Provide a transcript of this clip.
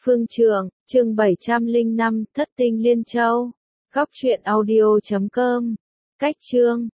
Phương Trượng, chương 705, Thất tinh Liên Châu. Góc truyện audio.com. Cách chương